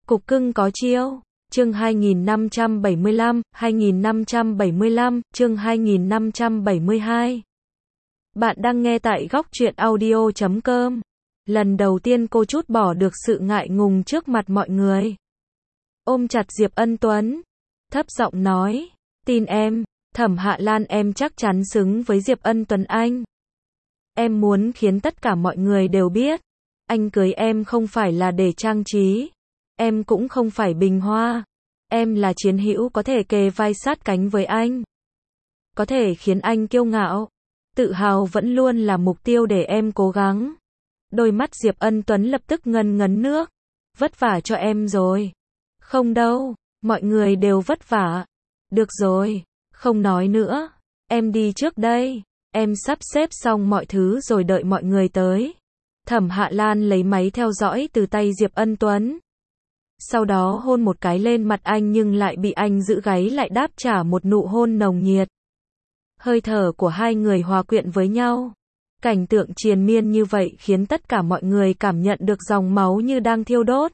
Cục cưng có chiêu. Chương 2575, chương 2572. Bạn đang nghe tại góc truyện audio.com. Lần đầu tiên cô trút bỏ được sự ngại ngùng trước mặt mọi người. Ôm chặt Diệp Ân Tuấn, thấp giọng nói, tin em, Thẩm Hạ Lan em chắc chắn xứng với Diệp Ân Tuấn anh. Em muốn khiến tất cả mọi người đều biết, anh cưới em không phải là để trang trí, em cũng không phải bình hoa, em là chiến hữu có thể kề vai sát cánh với anh, có thể khiến anh kiêu ngạo, tự hào vẫn luôn là mục tiêu để em cố gắng. Đôi mắt Diệp Ân Tuấn lập tức ngấn ngấn nước, vất vả cho em rồi. Không đâu, mọi người đều vất vả. Được rồi, không nói nữa, em đi trước đây, em sắp xếp xong mọi thứ rồi đợi mọi người tới. Thẩm Hạ Lan lấy máy theo dõi từ tay Diệp Ân Tuấn. Sau đó hôn một cái lên mặt anh nhưng lại bị anh giữ gáy lại đáp trả một nụ hôn nồng nhiệt. Hơi thở của hai người hòa quyện với nhau. Cảnh tượng triền miên như vậy khiến tất cả mọi người cảm nhận được dòng máu như đang thiêu đốt.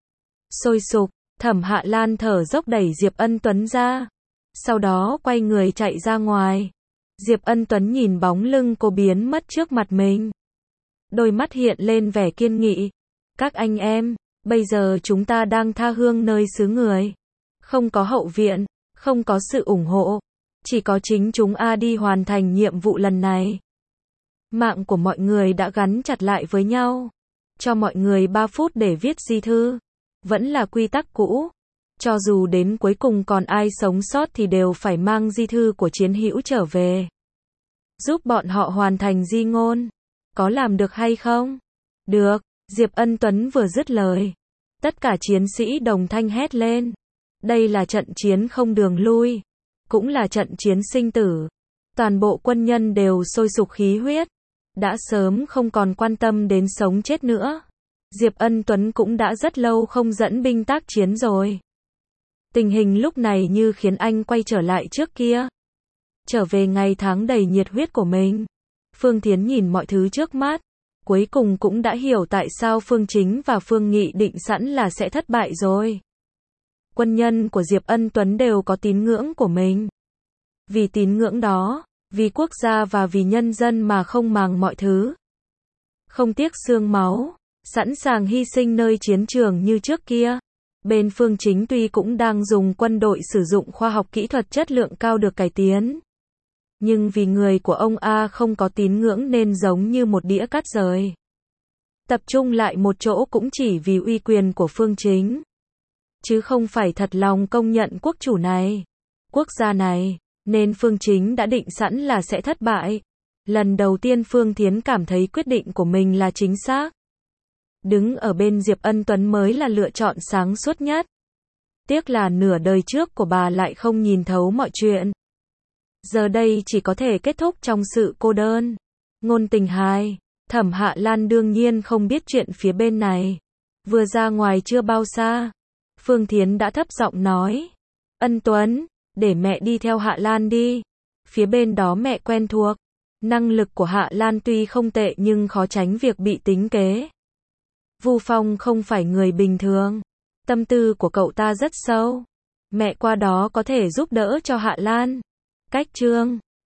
Sôi sục, Thẩm Hạ Lan thở dốc đẩy Diệp Ân Tuấn ra. Sau đó quay người chạy ra ngoài. Diệp Ân Tuấn nhìn bóng lưng cô biến mất trước mặt mình. Đôi mắt hiện lên vẻ kiên nghị. Các anh em, bây giờ chúng ta đang tha hương nơi xứ người. Không có hậu viện, không có sự ủng hộ. Chỉ có chính chúng đi hoàn thành nhiệm vụ lần này. Mạng của mọi người đã gắn chặt lại với nhau. Cho mọi người 3 phút để viết di thư. Vẫn là quy tắc cũ. Cho dù đến cuối cùng còn ai sống sót thì đều phải mang di thư của chiến hữu trở về. Giúp bọn họ hoàn thành di ngôn. Có làm được hay không? Được, Diệp Ân Tuấn vừa dứt lời. Tất cả chiến sĩ đồng thanh hét lên. Đây là trận chiến không đường lui. Cũng là trận chiến sinh tử. Toàn bộ quân nhân đều sôi sục khí huyết. Đã sớm không còn quan tâm đến sống chết nữa. Diệp Ân Tuấn cũng đã rất lâu không dẫn binh tác chiến rồi. Tình hình lúc này như khiến anh quay trở lại trước kia. Trở về ngày tháng đầy nhiệt huyết của mình. Phương Thiến nhìn mọi thứ trước mắt. Cuối cùng cũng đã hiểu tại sao Phương Chính và Phương Nghị định sẵn là sẽ thất bại rồi. Quân nhân của Diệp Ân Tuấn đều có tín ngưỡng của mình. Vì tín ngưỡng đó, vì quốc gia và vì nhân dân mà không màng mọi thứ. Không tiếc xương máu, sẵn sàng hy sinh nơi chiến trường như trước kia. Bên Phương Chính tuy cũng đang dùng quân đội sử dụng khoa học kỹ thuật chất lượng cao được cải tiến. Nhưng vì người của ông không có tín ngưỡng nên giống như một đĩa cắt rời. Tập trung lại một chỗ cũng chỉ vì uy quyền của Phương Chính. Chứ không phải thật lòng công nhận quốc chủ này, quốc gia này, nên Phương Chính đã định sẵn là sẽ thất bại. Lần đầu tiên Phương Thiến cảm thấy quyết định của mình là chính xác. Đứng ở bên Diệp Ân Tuấn mới là lựa chọn sáng suốt nhất. Tiếc là nửa đời trước của bà lại không nhìn thấu mọi chuyện. Giờ đây chỉ có thể kết thúc trong sự cô đơn. Ngôn tình 2, Thẩm Hạ Lan đương nhiên không biết chuyện phía bên này. Vừa ra ngoài chưa bao xa, Phương Thiến đã thấp giọng nói. Ân Tuấn, để mẹ đi theo Hạ Lan đi. Phía bên đó mẹ quen thuộc. Năng lực của Hạ Lan tuy không tệ nhưng khó tránh việc bị tính kế. Vu Phong không phải người bình thường. Tâm tư của cậu ta rất sâu. Mẹ qua đó có thể giúp đỡ cho Hạ Lan. Cách Trương,